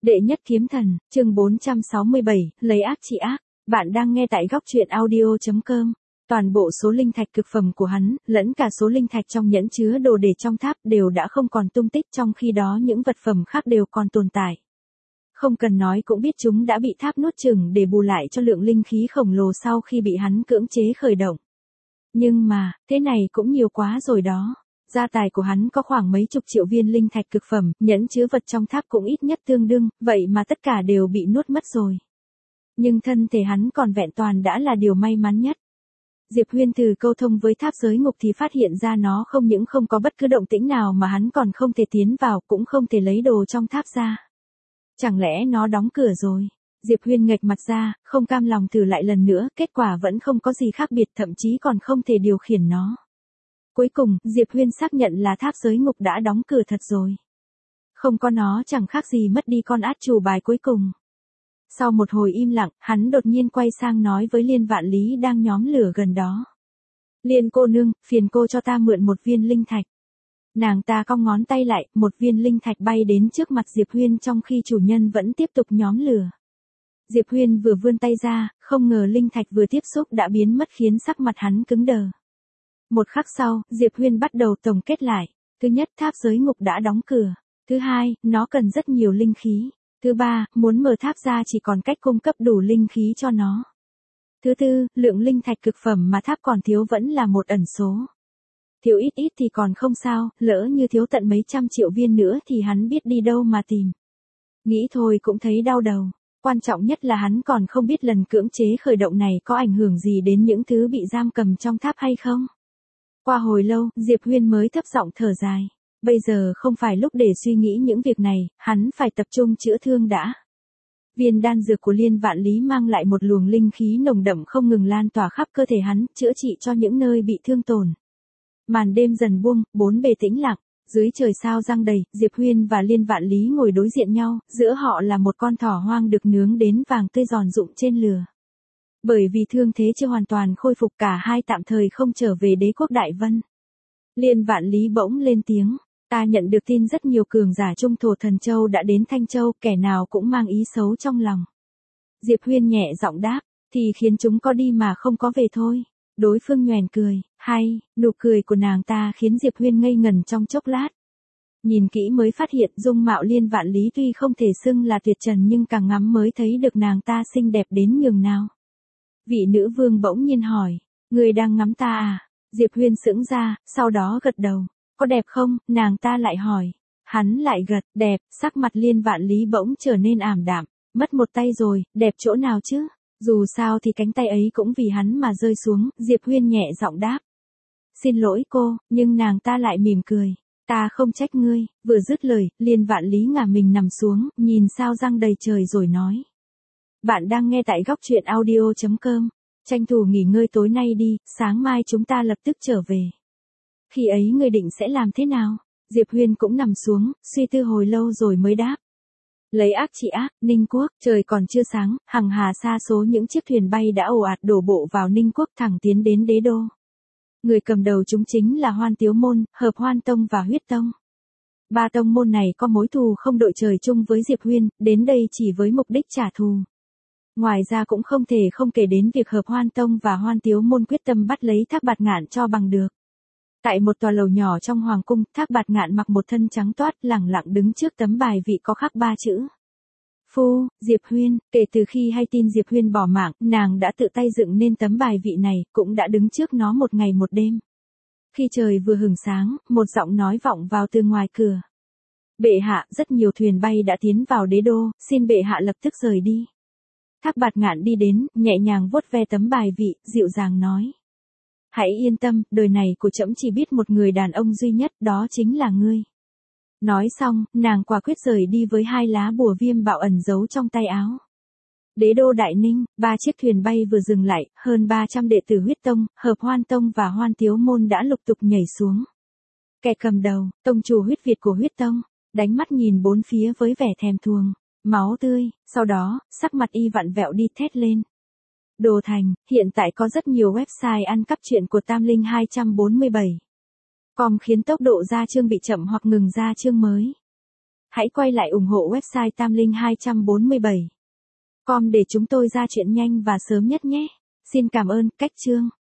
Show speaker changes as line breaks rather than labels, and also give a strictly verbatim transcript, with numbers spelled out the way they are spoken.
Đệ nhất kiếm thần, chương bốn trăm sáu mươi bảy, lấy ác trị ác. Bạn đang nghe tại góc truyện audio chấm com. Toàn bộ số linh thạch cực phẩm của hắn, lẫn cả số linh thạch trong nhẫn chứa đồ để trong tháp đều đã không còn tung tích, trong khi đó những vật phẩm khác đều còn tồn tại. Không cần nói cũng biết chúng đã bị tháp nuốt chửng để bù lại cho lượng linh khí khổng lồ sau khi bị hắn cưỡng chế khởi động. Nhưng mà, thế này cũng nhiều quá rồi đó. Gia tài của hắn có khoảng mấy chục triệu viên linh thạch cực phẩm, nhẫn chứa vật trong tháp cũng ít nhất tương đương, vậy mà tất cả đều bị nuốt mất rồi. Nhưng thân thể hắn còn vẹn toàn đã là điều may mắn nhất. Diệp Huyên từ câu thông với tháp giới ngục thì phát hiện ra nó không những không có bất cứ động tĩnh nào mà hắn còn không thể tiến vào, cũng không thể lấy đồ trong tháp ra. Chẳng lẽ nó đóng cửa rồi? Diệp Huyên nghệch mặt ra, không cam lòng thử lại lần nữa, kết quả vẫn không có gì khác biệt, thậm chí còn không thể điều khiển nó. Cuối cùng, Diệp Huyên xác nhận là tháp giới ngục đã đóng cửa thật rồi. Không có nó chẳng khác gì mất đi con át chủ bài cuối cùng. Sau một hồi im lặng, hắn đột nhiên quay sang nói với Liên Vạn Lý đang nhóm lửa gần đó. Liên cô nương, phiền cô cho ta mượn một viên linh thạch. Nàng ta cong ngón tay lại, một viên linh thạch bay đến trước mặt Diệp Huyên trong khi chủ nhân vẫn tiếp tục nhóm lửa. Diệp Huyên vừa vươn tay ra, không ngờ linh thạch vừa tiếp xúc đã biến mất khiến sắc mặt hắn cứng đờ. Một khắc sau, Diệp Huyên bắt đầu tổng kết lại. Thứ nhất, tháp giới ngục đã đóng cửa. Thứ hai, nó cần rất nhiều linh khí. Thứ ba, muốn mở tháp ra chỉ còn cách cung cấp đủ linh khí cho nó. Thứ tư, lượng linh thạch cực phẩm mà tháp còn thiếu vẫn là một ẩn số. Thiếu ít ít thì còn không sao, lỡ như thiếu tận mấy trăm triệu viên nữa thì hắn biết đi đâu mà tìm. Nghĩ thôi cũng thấy đau đầu. Quan trọng nhất là hắn còn không biết lần cưỡng chế khởi động này có ảnh hưởng gì đến những thứ bị giam cầm trong tháp hay không. Qua hồi lâu, Diệp Huyên mới thấp giọng thở dài. Bây giờ không phải lúc để suy nghĩ những việc này, hắn phải tập trung chữa thương đã. Viên đan dược của Liên Vạn Lý mang lại một luồng linh khí nồng đậm không ngừng lan tỏa khắp cơ thể hắn, chữa trị cho những nơi bị thương tổn. Màn đêm dần buông, bốn bề tĩnh lặng, dưới trời sao răng đầy, Diệp Huyên và Liên Vạn Lý ngồi đối diện nhau, giữa họ là một con thỏ hoang được nướng đến vàng tươi giòn rụm trên lửa. Bởi vì thương thế chưa hoàn toàn khôi phục, cả hai tạm thời không trở về đế quốc Đại Vân. Liên Vạn Lý bỗng lên tiếng, ta nhận được tin rất nhiều cường giả trung thổ Thần Châu đã đến Thanh Châu, kẻ nào cũng mang ý xấu trong lòng. Diệp Huyên nhẹ giọng đáp, thì khiến chúng có đi mà không có về thôi. Đối phương nhoẻn cười, hay, nụ cười của nàng ta khiến Diệp Huyên ngây ngần trong chốc lát. Nhìn kỹ mới phát hiện dung mạo Liên Vạn Lý tuy không thể xưng là tuyệt trần nhưng càng ngắm mới thấy được nàng ta xinh đẹp đến nhường nào. Vị nữ vương bỗng nhiên hỏi, người đang ngắm ta à? Diệp Huyên sững ra, sau đó gật đầu. Có đẹp không? Nàng ta lại hỏi. Hắn lại gật, đẹp, sắc mặt Liên Vạn Lý bỗng trở nên ảm đạm. Mất một tay rồi, đẹp chỗ nào chứ? Dù sao thì cánh tay ấy cũng vì hắn mà rơi xuống, Diệp Huyên nhẹ giọng đáp. Xin lỗi cô, nhưng nàng ta lại mỉm cười. Ta không trách ngươi. Vừa dứt lời, Liên Vạn Lý ngả mình nằm xuống, nhìn sao răng đầy trời rồi nói. Bạn đang nghe tại góc truyện audio chấm com. Tranh thủ nghỉ ngơi tối nay đi, sáng mai chúng ta lập tức trở về. Khi ấy ngươi định sẽ làm thế nào? Diệp Huyên cũng nằm xuống, suy tư hồi lâu rồi mới đáp. Lấy ác trị ác, Ninh Quốc, trời còn chưa sáng, hằng hà sa số những chiếc thuyền bay đã ồ ạt đổ bộ vào Ninh Quốc thẳng tiến đến đế đô. Người cầm đầu chúng chính là Hoan Tiếu Môn, Hợp Hoan Tông và Huyết Tông. Ba tông môn này có mối thù không đội trời chung với Diệp Huyên, đến đây chỉ với mục đích trả thù. Ngoài ra cũng không thể không kể đến việc Hợp Hoan Tông và Hoan Tiếu Môn quyết tâm bắt lấy Thác Bạt Ngạn cho bằng được. Tại một tòa lầu nhỏ trong hoàng cung, Thác Bạt Ngạn mặc một thân trắng toát, lẳng lặng đứng trước tấm bài vị có khắc ba chữ. Phu, Diệp Huyên. Kể từ khi hay tin Diệp Huyên bỏ mạng, nàng đã tự tay dựng nên tấm bài vị này, cũng đã đứng trước nó một ngày một đêm. Khi trời vừa hửng sáng, một giọng nói vọng vào từ ngoài cửa. Bệ hạ, rất nhiều thuyền bay đã tiến vào đế đô, xin bệ hạ lập tức rời đi. Thác Bạt Ngạn đi đến, nhẹ nhàng vuốt ve tấm bài vị, dịu dàng nói. Hãy yên tâm, đời này của trẫm chỉ biết một người đàn ông duy nhất, đó chính là ngươi. Nói xong, nàng quả quyết rời đi với hai lá bùa viêm bạo ẩn giấu trong tay áo. Đế đô Đại Ninh, ba chiếc thuyền bay vừa dừng lại, hơn ba trăm đệ tử Huyết Tông, Hợp Hoan Tông và Hoan Tiếu Môn đã lục tục nhảy xuống. Kẻ cầm đầu, tông chủ huyết Việt của Huyết Tông, đánh mắt nhìn bốn phía với vẻ thèm thuồng. Máu tươi, sau đó, sắc mặt y vặn vẹo đi thét lên. Đồ Thành, hiện tại có rất nhiều website ăn cắp truyện của Tam Linh hai bốn bảy. Com khiến tốc độ ra chương bị chậm hoặc ngừng ra chương mới. Hãy quay lại ủng hộ website tam linh hai bốn bảy chấm com để chúng tôi ra chuyện nhanh và sớm nhất nhé. Xin cảm ơn, cách chương.